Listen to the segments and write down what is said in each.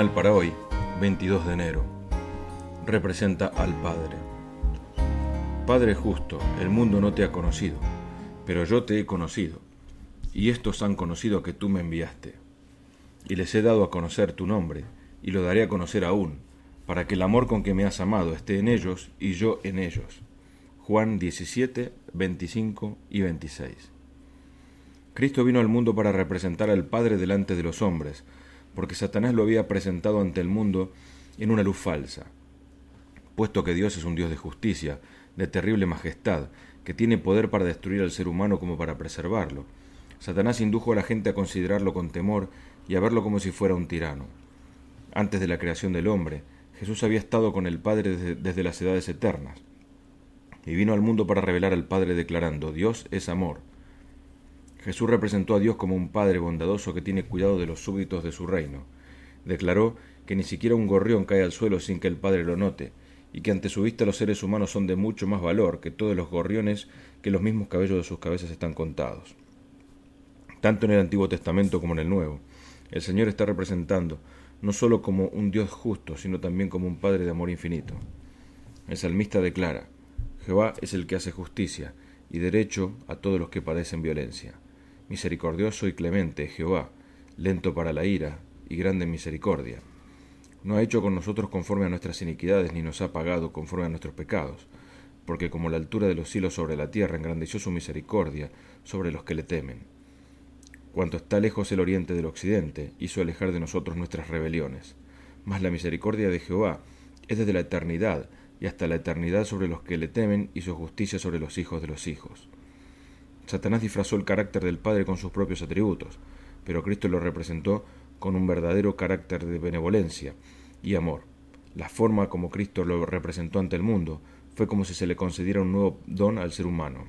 devocional para hoy, 22 de enero. Representa al Padre. Padre justo, el mundo no te ha conocido, pero yo te he conocido, y estos han conocido que tú me enviaste. Y les he dado a conocer tu nombre, y lo daré a conocer aún, para que el amor con que me has amado esté en ellos y yo en ellos. Juan 17, 25 y 26. Cristo vino al mundo para representar al Padre delante de los hombres, porque Satanás lo había presentado ante el mundo en una luz falsa. Puesto que Dios es un Dios de justicia, de terrible majestad, que tiene poder para destruir al ser humano como para preservarlo, Satanás indujo a la gente a considerarlo con temor y a verlo como si fuera un tirano. Antes de la creación del hombre, Jesús había estado con el Padre desde las edades eternas, y vino al mundo para revelar al Padre declarando: Dios es amor. Jesús representó a Dios como un Padre bondadoso que tiene cuidado de los súbditos de su reino. Declaró que ni siquiera un gorrión cae al suelo sin que el Padre lo note, y que ante su vista los seres humanos son de mucho más valor que todos los gorriones, que los mismos cabellos de sus cabezas están contados. Tanto en el Antiguo Testamento como en el Nuevo, el Señor está representando no solo como un Dios justo, sino también como un Padre de amor infinito. El salmista declara: Jehová es el que hace justicia y derecho a todos los que padecen violencia. Misericordioso y clemente Jehová, lento para la ira y grande en misericordia. No ha hecho con nosotros conforme a nuestras iniquidades, ni nos ha pagado conforme a nuestros pecados, porque como la altura de los cielos sobre la tierra, engrandeció su misericordia sobre los que le temen. Cuanto está lejos el oriente del occidente, hizo alejar de nosotros nuestras rebeliones. Mas la misericordia de Jehová es desde la eternidad y hasta la eternidad sobre los que le temen, y su justicia sobre los hijos de los hijos. Satanás disfrazó el carácter del Padre con sus propios atributos, pero Cristo lo representó con un verdadero carácter de benevolencia y amor. La forma como Cristo lo representó ante el mundo fue como si se le concediera un nuevo don al ser humano.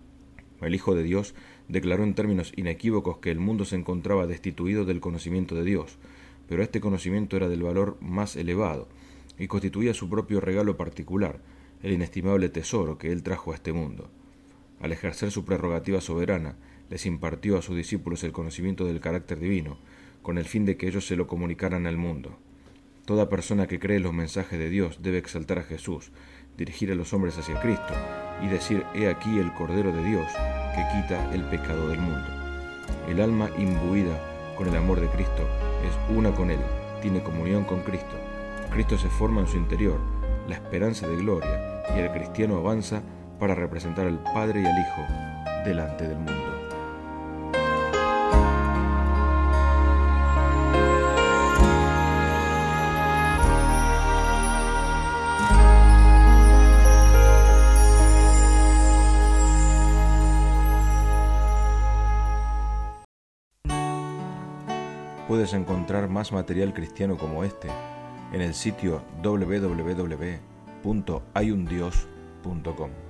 El Hijo de Dios declaró en términos inequívocos que el mundo se encontraba destituido del conocimiento de Dios, pero este conocimiento era del valor más elevado y constituía su propio regalo particular, el inestimable tesoro que Él trajo a este mundo. Al ejercer su prerrogativa soberana, les impartió a sus discípulos el conocimiento del carácter divino, con el fin de que ellos se lo comunicaran al mundo. Toda persona que cree en los mensajes de Dios debe exaltar a Jesús, dirigir a los hombres hacia Cristo y decir: He aquí el Cordero de Dios que quita el pecado del mundo. El alma imbuida con el amor de Cristo es una con Él, tiene comunión con Cristo. Cristo se forma en su interior, la esperanza de gloria, y el cristiano avanza para representar al Padre y al Hijo delante del mundo. Puedes encontrar más material cristiano como este en el sitio www.hayundios.com.